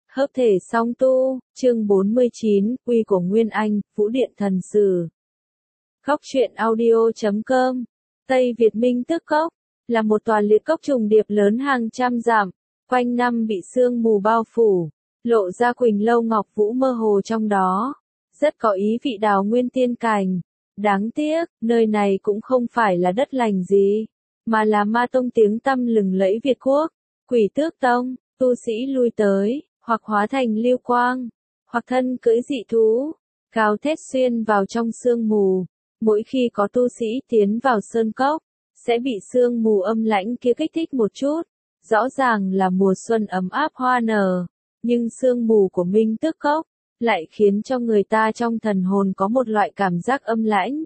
Hợp thể song tu, chương 49, Quy của Nguyên Anh, Vũ Điện Thần Sử. Góc truyện audio.com. Tây Việt Minh Tức Cốc, là một tòa liệt cốc trùng điệp lớn hàng trăm dặm, quanh năm bị sương mù bao phủ, lộ ra quỳnh lâu ngọc vũ mơ hồ trong đó, rất có ý vị đào nguyên tiên cảnh. Đáng tiếc, nơi này cũng không phải là đất lành gì, mà là ma tông tiếng tăm lừng lẫy Việt Quốc, Quỷ Tước Tông. Tu sĩ lui tới, hoặc hóa thành lưu quang, hoặc thân cưỡi dị thú, gào thét xuyên vào trong sương mù. Mỗi khi có tu sĩ tiến vào sơn cốc, sẽ bị sương mù âm lãnh kia kích thích một chút. Rõ ràng là mùa xuân ấm áp hoa nở, nhưng sương mù của Minh Tức Cốc lại khiến cho người ta trong thần hồn có một loại cảm giác âm lãnh.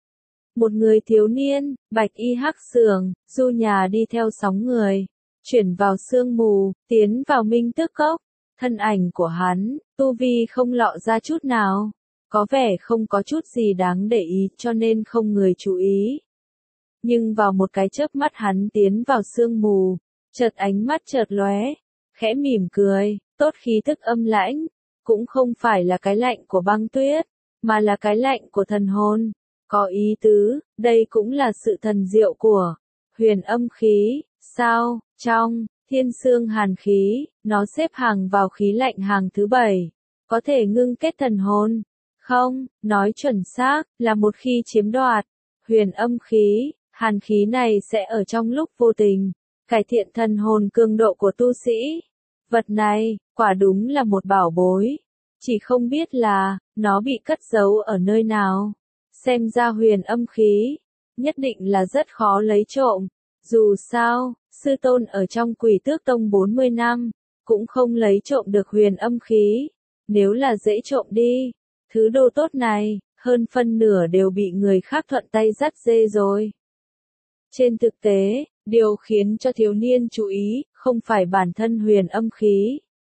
Một người thiếu niên, bạch y hắc sườn, du nhà đi theo sóng người, chuyển vào sương mù, tiến vào Minh Tức Cốc. Thân ảnh của hắn, tu vi không lộ ra chút nào, có vẻ không có chút gì đáng để ý cho nên không người chú ý. Nhưng vào một cái chớp mắt hắn tiến vào sương mù, chợt ánh mắt chợt lóe, khẽ mỉm cười, tốt khí tức âm lãnh, cũng không phải là cái lạnh của băng tuyết, mà là cái lạnh của thần hồn. Có ý tứ, đây cũng là sự thần diệu của huyền âm khí, sao, trong thiên sương hàn khí, nó xếp hàng vào khí lạnh hàng thứ 7, có thể ngưng kết thần hồn. Không, nói chuẩn xác, là một khi chiếm đoạt huyền âm khí, hàn khí này sẽ ở trong lúc vô tình cải thiện thần hồn cường độ của tu sĩ. Vật này, quả đúng là một bảo bối, chỉ không biết là nó bị cất giấu ở nơi nào. Xem ra huyền âm khí nhất định là rất khó lấy trộm. Dù sao, sư tôn ở trong Quỷ Tước Tông 40 năm, cũng không lấy trộm được huyền âm khí. Nếu là dễ trộm đi, thứ đồ tốt này, hơn phân nửa đều bị người khác thuận tay dắt dê rồi. Trên thực tế, điều khiến cho thiếu niên chú ý, không phải bản thân huyền âm khí,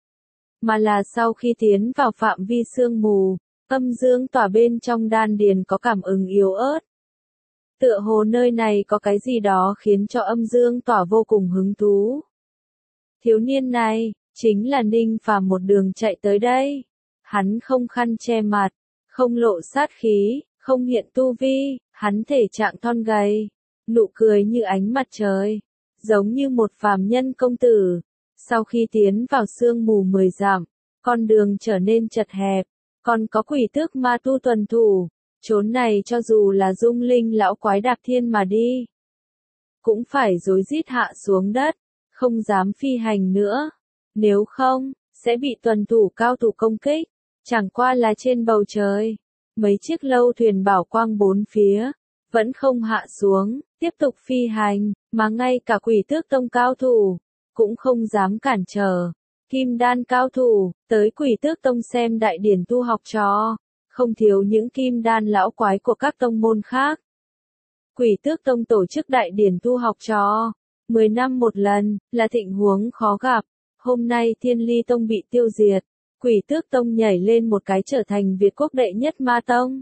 mà là sau khi tiến vào phạm vi sương mù, âm dương tỏa bên trong đan điền có cảm ứng yếu ớt. Tựa hồ nơi này có cái gì đó khiến cho âm dương tỏa vô cùng hứng thú. Thiếu niên này, chính là Ninh Phàm một đường chạy tới đây. Hắn không khăn che mặt, không lộ sát khí, không hiện tu vi, hắn thể trạng thon gầy, nụ cười như ánh mặt trời, giống như một phàm nhân công tử. Sau khi tiến vào sương mù 10 dặm, con đường trở nên chật hẹp, còn có quỷ tước ma tu tuần thủ. Chốn này cho dù là dung linh lão quái đạp thiên mà đi, cũng phải rối rít hạ xuống đất, không dám phi hành nữa. Nếu không, sẽ bị tuần thủ cao thủ công kích. Chẳng qua là trên bầu trời, mấy chiếc lâu thuyền bảo quang bốn phía, vẫn không hạ xuống, tiếp tục phi hành, mà ngay cả Quỷ Tước Tông cao thủ, cũng không dám cản trở. Kim đan cao thủ, tới Quỷ Tước Tông xem đại điển tu học trò, không thiếu những kim đan lão quái của các tông môn khác. Quỷ Tước Tông tổ chức đại điển tu học trò, 10 năm một lần, là thịnh huống khó gặp. Hôm nay Thiên Ly Tông bị tiêu diệt, Quỷ Tước Tông nhảy lên một cái trở thành Việt Quốc đệ nhất ma tông.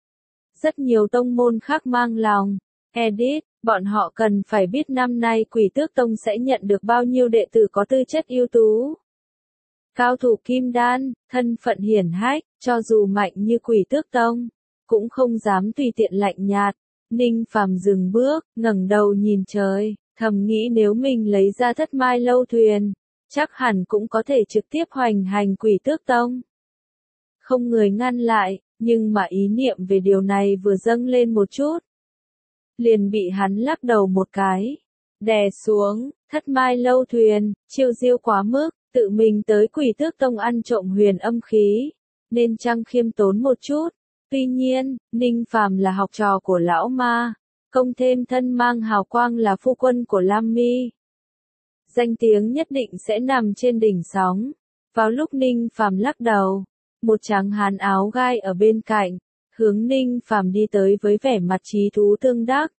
Rất nhiều tông môn khác mang lòng edit, bọn họ cần phải biết năm nay Quỷ Tước Tông sẽ nhận được bao nhiêu đệ tử có tư chất ưu tú. Cao thủ kim đan, thân phận hiển hách, cho dù mạnh như Quỷ Tước Tông, cũng không dám tùy tiện lạnh nhạt. Ninh Phàm dừng bước, ngẩng đầu nhìn trời, thầm nghĩ nếu mình lấy ra Thất Mai lâu thuyền, chắc hẳn cũng có thể trực tiếp hoành hành Quỷ Tước Tông. Không người ngăn lại, nhưng mà ý niệm về điều này vừa dâng lên một chút, liền bị hắn lắc đầu một cái, đè xuống. Thất Mai lâu thuyền, chiêu diêu quá mức, tự mình tới Quỷ Tước Tông ăn trộm huyền âm khí, nên chăng khiêm tốn một chút. Tuy nhiên, Ninh Phàm là học trò của lão ma, công thêm thân mang hào quang là phu quân của Lam Mi, danh tiếng nhất định sẽ nằm trên đỉnh sóng. Vào lúc Ninh Phàm lắc đầu, một tráng hán áo gai ở bên cạnh, hướng Ninh Phàm đi tới với vẻ mặt trí thú tương đắc.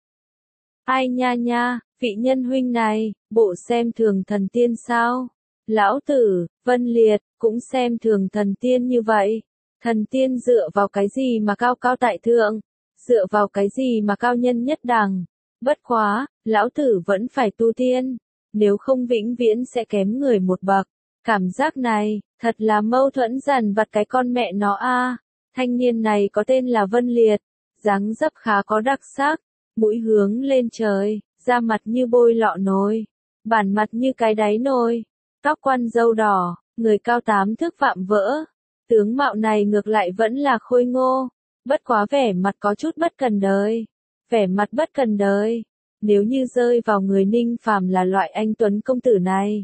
Ai nha nha, vị nhân huynh này, bộ xem thường thần tiên sao? Lão tử, Vân Liệt, cũng xem thường thần tiên như vậy. Thần tiên dựa vào cái gì mà cao cao tại thượng? Dựa vào cái gì mà cao nhân nhất đẳng? Bất quá, lão tử vẫn phải tu tiên, nếu không vĩnh viễn sẽ kém người một bậc. Cảm giác này, Thật là mâu thuẫn dằn vặt cái con mẹ nó a. Thanh niên này có tên là Vân Liệt, dáng dấp khá có đặc sắc, mũi hướng lên trời, da mặt như bôi lọ nồi, bản mặt như cái đáy nồi, tóc quăn râu đỏ, người cao 8 thước vạm vỡ. Tướng mạo này ngược lại vẫn là khôi ngô, bất quá vẻ mặt có chút bất cần đời. Vẻ mặt bất cần đời, nếu như rơi vào người Ninh Phàm là loại anh tuấn công tử này,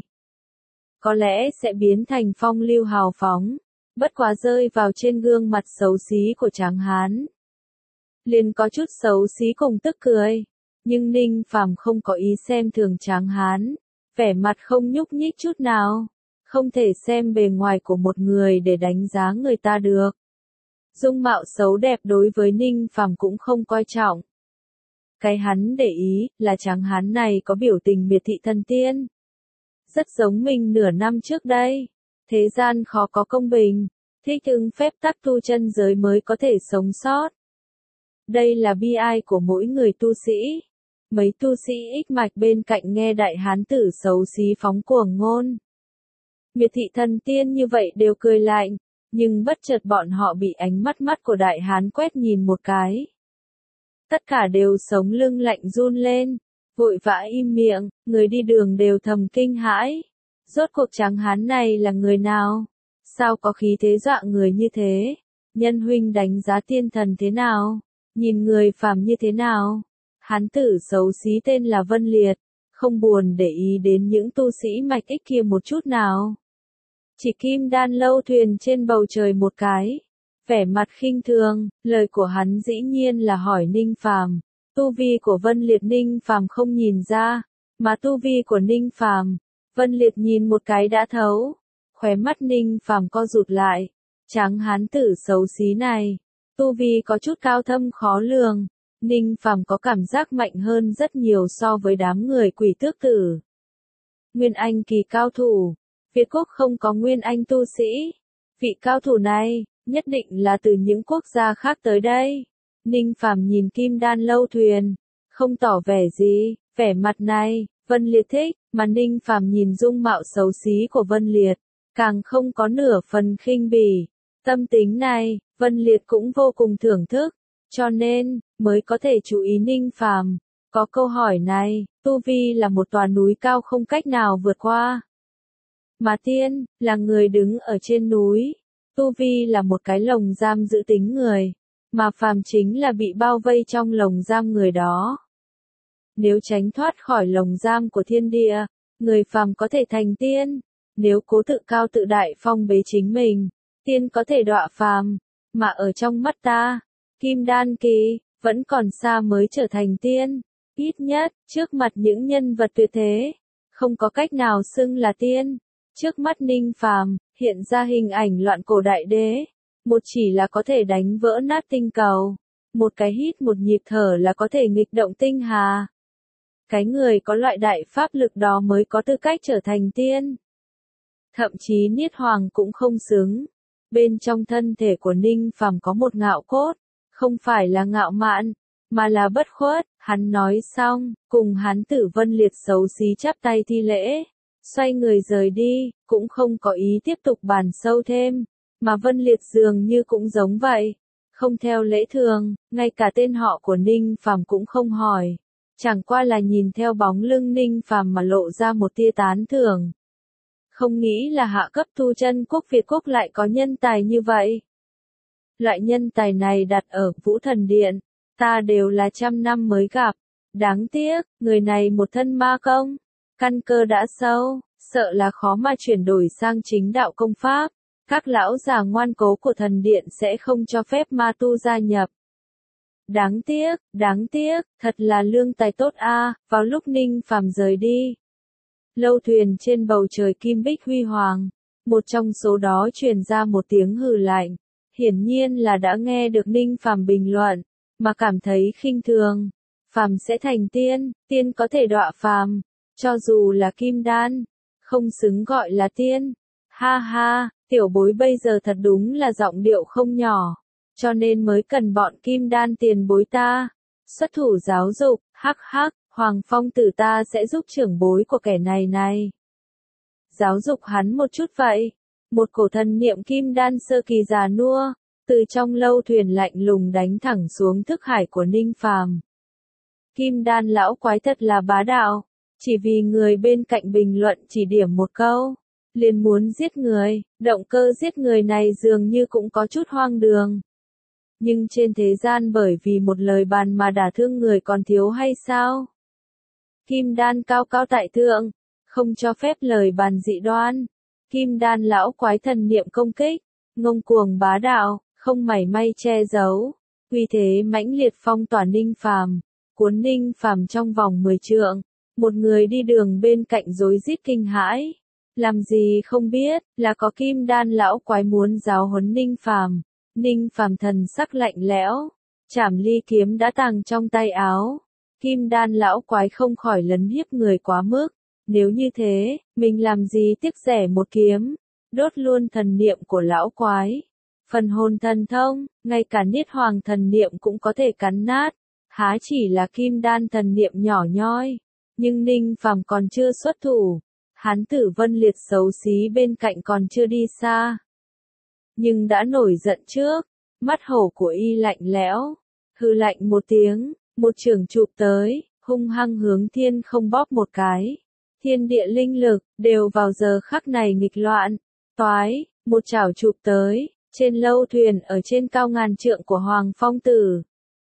có lẽ sẽ biến thành phong lưu hào phóng, bất quá rơi vào trên gương mặt xấu xí của tráng hán, liền có chút xấu xí cùng tức cười. Nhưng Ninh Phàm không có ý xem thường tráng hán, vẻ mặt không nhúc nhích chút nào, không thể xem bề ngoài của một người để đánh giá người ta được. Dung mạo xấu đẹp đối với Ninh Phàm cũng không coi trọng. Cái hắn để ý là tráng hán này có biểu tình miệt thị thần tiên. Rất giống mình nửa năm trước đây. Thế gian khó có công bình, thích ứng phép tắc tu chân giới mới có thể sống sót. Đây là bi ai của mỗi người tu sĩ. Mấy tu sĩ ích mạch bên cạnh nghe đại hán tử xấu xí phóng cuồng ngôn. Miệt thị thần tiên như vậy đều cười lạnh, nhưng bất chợt bọn họ bị ánh mắt của đại hán quét nhìn một cái. Tất cả đều sống lưng lạnh run lên, vội vã im miệng, người đi đường đều thầm kinh hãi. Rốt cuộc tráng hán này là người nào? Sao có khí thế dọa người như thế? Nhân huynh đánh giá tiên thần thế nào? Nhìn người phàm như thế nào? Hán tử xấu xí tên là Vân Liệt, không buồn để ý đến những tu sĩ mạch ích kia một chút nào. Chỉ kim đan lâu thuyền trên bầu trời một cái. Vẻ mặt khinh thường, lời của hắn dĩ nhiên là hỏi Ninh Phàm. Tu vi của Vân Liệt Ninh Phàm không nhìn ra, mà tu vi của Ninh Phàm, Vân Liệt nhìn một cái đã thấu. Khóe mắt Ninh Phàm co rụt lại, tráng hán tử xấu xí này, tu vi có chút cao thâm khó lường. Ninh Phàm có cảm giác mạnh hơn rất nhiều so với đám người Quỷ Tước Tử. Nguyên Anh kỳ cao thủ, Việt quốc không có Nguyên Anh tu sĩ. Vị cao thủ này, nhất định là từ những quốc gia khác tới đây. Ninh Phàm nhìn kim đan lâu thuyền, không tỏ vẻ gì, vẻ mặt này, Vân Liệt thích, mà Ninh Phàm nhìn dung mạo xấu xí của Vân Liệt, càng không có nửa phần khinh bỉ. Tâm tính này, Vân Liệt cũng vô cùng thưởng thức, cho nên, mới có thể chú ý Ninh Phàm. Có câu hỏi này, tu vi là một tòa núi cao không cách nào vượt qua. Mà tiên, là người đứng ở trên núi. Tu vi là một cái lồng giam giữ tính người, mà phàm chính là bị bao vây trong lồng giam người đó. Nếu tránh thoát khỏi lồng giam của thiên địa, người phàm có thể thành tiên. Nếu cố tự cao tự đại phong bế chính mình, tiên có thể đọa phàm. Mà ở trong mắt ta, kim đan kỳ, vẫn còn xa mới trở thành tiên. Ít nhất, trước mặt những nhân vật tuyệt thế, không có cách nào xưng là tiên. Trước mắt Ninh Phàm, hiện ra hình ảnh loạn cổ đại đế. Một chỉ là có thể đánh vỡ nát tinh cầu. Một cái hít một nhịp thở là có thể nghịch động tinh hà. Cái người có loại đại pháp lực đó mới có tư cách trở thành tiên. Thậm chí Niết Hoàng cũng không xứng. Bên trong thân thể của Ninh Phàm có một ngạo cốt. Không phải là ngạo mạn, mà là bất khuất. Hắn nói xong, cùng hắn tử Vân Liệt xấu xí chắp tay thi lễ. Xoay người rời đi, cũng không có ý tiếp tục bàn sâu thêm, mà Vân Liệt dường như cũng giống vậy, không theo lễ thường, ngay cả tên họ của Ninh Phàm cũng không hỏi, chẳng qua là nhìn theo bóng lưng Ninh Phàm mà lộ ra một tia tán thưởng. Không nghĩ là hạ cấp tu chân quốc Việt quốc lại có nhân tài như vậy. Loại nhân tài này đặt ở Vũ Thần Điện, ta đều là trăm năm mới gặp, đáng tiếc, người này một thân ma công. Căn cơ đã sâu, sợ là khó mà chuyển đổi sang chính đạo công pháp. Các lão già ngoan cố của thần điện sẽ không cho phép ma tu gia nhập. Đáng tiếc, thật là lương tài tốt a. Vào lúc Ninh Phàm rời đi, lâu thuyền trên bầu trời kim bích huy hoàng, một trong số đó truyền ra một tiếng hừ lạnh. Hiển nhiên là đã nghe được Ninh Phàm bình luận, mà cảm thấy khinh thường. Phàm sẽ thành tiên, tiên có thể đọa phàm. Cho dù là kim đan, không xứng gọi là tiên. Ha ha, tiểu bối bây giờ thật đúng là giọng điệu không nhỏ, cho nên mới cần bọn kim đan tiền bối ta xuất thủ giáo dục. Hắc hắc, Hoàng Phong tử ta sẽ giúp trưởng bối của kẻ này này giáo dục hắn một chút vậy. một cổ thần niệm kim đan sơ kỳ già nua, từ trong lâu thuyền lạnh lùng đánh thẳng xuống thức hải của Ninh Phàm. Kim đan lão quái thật là bá đạo, chỉ vì người bên cạnh bình luận chỉ điểm một câu, liền muốn giết người, động cơ giết người này dường như cũng có chút hoang đường. Nhưng trên thế gian bởi vì một lời bàn mà đả thương người còn thiếu hay sao? Kim đan cao cao tại thượng, không cho phép lời bàn dị đoan. Kim đan lão quái thần niệm công kích, ngông cuồng bá đạo, không mảy may che giấu, uy thế mãnh liệt phong tỏa Ninh Phàm, cuốn Ninh Phàm trong vòng 10 trượng. Một người đi đường bên cạnh rối rít kinh hãi, làm gì không biết là có kim đan lão quái muốn giáo huấn Ninh Phàm. Ninh Phàm thần sắc lạnh lẽo, trảm ly kiếm đã tàng trong tay áo. Kim đan lão quái không khỏi lấn hiếp người quá mức, nếu như thế, mình làm gì tiếc rẻ một kiếm, đốt luôn thần niệm của lão quái. Phần hồn thần thông, ngay cả niết hoàng thần niệm cũng có thể cắn nát, há chỉ là kim đan thần niệm nhỏ nhoi. Nhưng Ninh Phàm còn chưa xuất thủ, hán tử Vân Liệt xấu xí bên cạnh còn chưa đi xa, nhưng đã nổi giận trước, mắt hổ của y lạnh lẽo, hừ lạnh một tiếng, một chưởng chụp tới, hung hăng hướng thiên không bóp một cái. Thiên địa linh lực đều vào giờ khắc này nghịch loạn, toái, một chảo chụp tới, trên lâu thuyền ở trên cao ngàn trượng của Hoàng Phong Tử.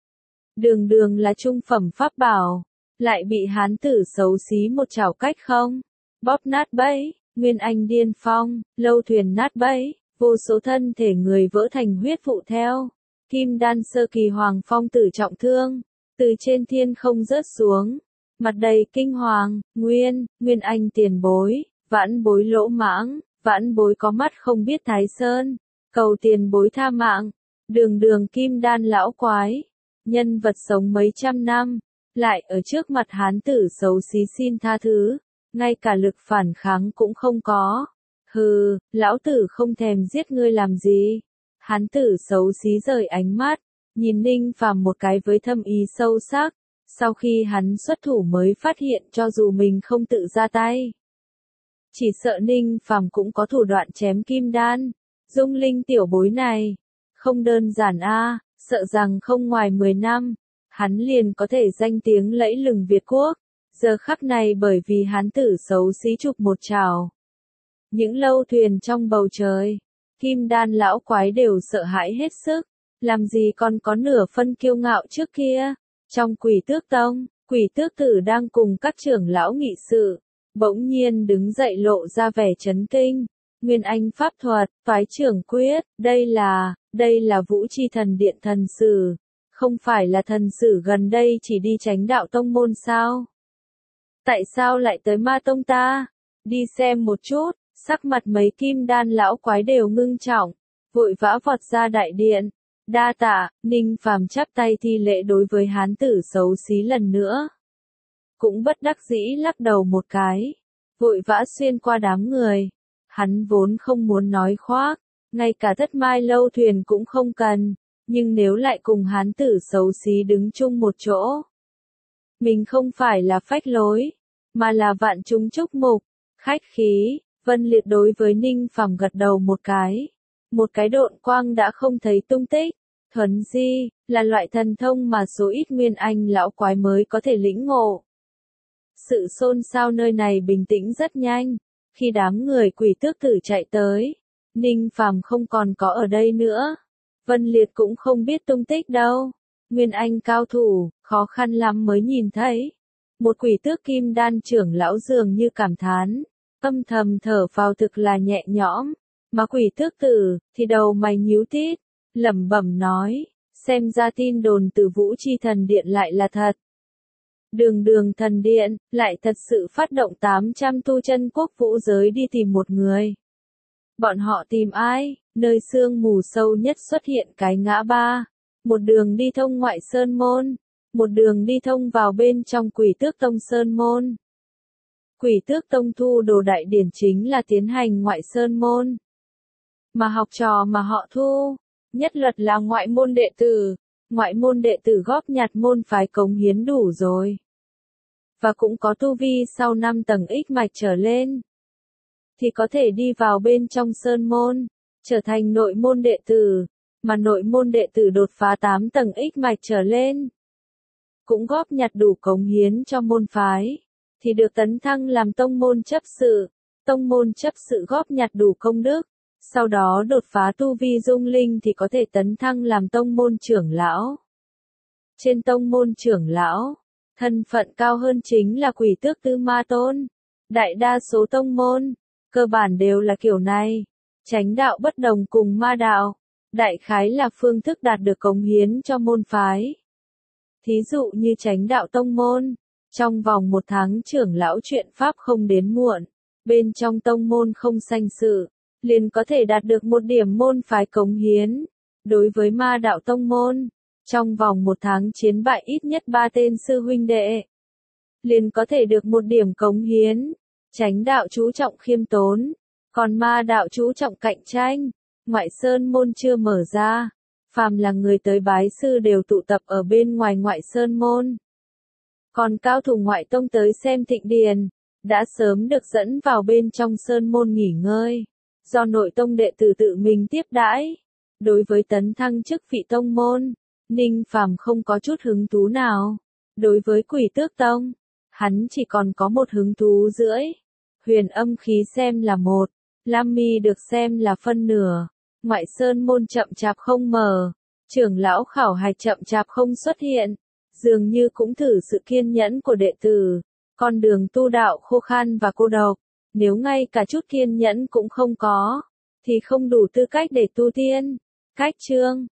Đường đường là trung phẩm pháp bảo, lại bị hán tử xấu xí một chảo cách không, bóp nát bẫy. Nguyên Anh điên phong, lâu thuyền nát bẫy, vô số thân thể người vỡ thành huyết vụ theo. Kim đan sơ kỳ Hoàng Phong Tử trọng thương, từ trên thiên không rớt xuống, mặt đầy kinh hoàng. Nguyên Anh tiền bối, vãn bối lỗ mãng, vãn bối có mắt không biết Thái Sơn, cầu tiền bối tha mạng. Đường kim đan lão quái, nhân vật sống mấy trăm năm, lại ở trước mặt hán tử xấu xí xin tha thứ, ngay cả lực phản kháng cũng không có. Hừ, lão tử không thèm giết ngươi làm gì. Hán tử xấu xí rời ánh mắt, nhìn Ninh Phàm một cái với thâm ý sâu sắc. Sau khi hắn xuất thủ mới phát hiện cho dù mình không tự ra tay, chỉ sợ Ninh Phàm cũng có thủ đoạn chém kim đan. Dung Linh tiểu bối này, không đơn giản a, sợ rằng không ngoài 10 năm, hắn liền có thể danh tiếng lẫy lừng Việt quốc. Giờ khắc này bởi vì hán tử xấu xí chụp một chảo, những lâu thuyền trong bầu trời, kim đan lão quái đều sợ hãi hết sức, làm gì còn có nửa phân kiêu ngạo trước kia. Trong Quỷ Tước Tông, Quỷ Tước Tử đang cùng các trưởng lão nghị sự, bỗng nhiên đứng dậy lộ ra vẻ chấn kinh. Nguyên Anh pháp thuật, toái trưởng quyết, đây là Vũ Chi Thần Điện thần sử, không phải là thần sử gần đây chỉ đi Chánh Đạo Tông môn sao? Tại sao lại tới Ma Tông ta? Đi xem một chút. Sắc mặt mấy kim đan lão quái đều ngưng trọng, vội vã vọt ra đại điện. Đa tạ. Ninh Phàm chắp tay thi lễ đối với hán tử xấu xí lần nữa. Cũng bất đắc dĩ lắc đầu một cái, vội vã xuyên qua đám người. Hắn vốn không muốn nói khoác, ngay cả Thất Mai lâu thuyền cũng không cần, nhưng nếu lại cùng hán tử xấu xí đứng chung một chỗ, mình không phải là phách lối, mà là vạn chúng chúc mục. Khách khí. Vân Liệt đối với Ninh Phàm gật đầu một cái độn quang đã không thấy tung tích. Thuấn di, là loại thần thông mà số ít Nguyên Anh lão quái mới có thể lĩnh ngộ. Sự xôn xao nơi này bình tĩnh rất nhanh, khi đám người Quỷ Tước Tử chạy tới, Ninh Phàm không còn có ở đây nữa. Vân Liệt cũng không biết tung tích đâu. Nguyên Anh cao thủ, khó khăn lắm mới nhìn thấy. Một Quỷ Tước kim đan trưởng lão dường như cảm thán, âm thầm thở phào thực là nhẹ nhõm, mà Quỷ Tước Tử thì đầu mày nhíu tít, lẩm bẩm nói, xem ra tin đồn từ Vũ Chi Thần Điện lại là thật. Đường thần điện lại thật sự phát động 800 tu chân quốc vũ giới đi tìm một người. Bọn họ tìm ai? Nơi sương mù sâu nhất xuất hiện cái ngã ba, một đường đi thông ngoại sơn môn, một đường đi thông vào bên trong Quỷ Tước Tông sơn môn. Quỷ Tước Tông thu đồ đại điển chính là tiến hành ngoại sơn môn, mà học trò mà họ thu, nhất luật là ngoại môn đệ tử. Ngoại môn đệ tử góp nhặt môn phái cống hiến đủ rồi, và cũng có tu vi sau 5 tầng ích mạch trở lên. thì có thể đi vào bên trong sơn môn, trở thành nội môn đệ tử, mà nội môn đệ tử đột phá 8 tầng ích mạch trở lên, cũng góp nhặt đủ cống hiến cho môn phái, thì được tấn thăng làm tông môn chấp sự. Tông môn chấp sự góp nhặt đủ công đức, sau đó đột phá tu vi dung linh thì có thể tấn thăng làm tông môn trưởng lão. Trên tông môn trưởng lão, thân phận cao hơn chính là Quỷ Tước Tư Ma Tôn. Đại đa số tông môn, cơ bản đều là kiểu này. Chánh đạo bất đồng cùng ma đạo, đại khái là phương thức đạt được cống hiến cho môn phái. Thí dụ như chánh đạo tông môn, trong vòng 1 tháng trưởng lão chuyện pháp không đến muộn, bên trong tông môn không sanh sự, liền có thể đạt được 1 điểm môn phái cống hiến. Đối với ma đạo tông môn, trong vòng 1 tháng chiến bại ít nhất 3 tên sư huynh đệ, liền có thể được 1 điểm cống hiến. Chánh đạo chú trọng khiêm tốn, còn ma đạo chú trọng cạnh tranh. Ngoại sơn môn chưa mở ra, phàm là người tới bái sư đều tụ tập ở bên ngoài ngoại sơn môn. Còn cao thủ ngoại tông tới xem thịnh điền, đã sớm được dẫn vào bên trong sơn môn nghỉ ngơi, do nội tông đệ tử tự mình tiếp đãi. Đối với tấn thăng chức vị tông môn, Ninh Phàm không có chút hứng thú nào. Đối với Quỷ Tước Tông, hắn chỉ còn có 1 hứng thú rưỡi. Huyền âm khí xem là 1, Lam Mi được xem là phân nửa. Ngoại sơn môn chậm chạp không mở, trưởng lão khảo hạch chậm chạp không xuất hiện, dường như cũng thử sự kiên nhẫn của đệ tử. Con đường tu đạo khô khan và cô độc, nếu ngay cả chút kiên nhẫn cũng không có, thì không đủ tư cách để tu tiên. Cách chương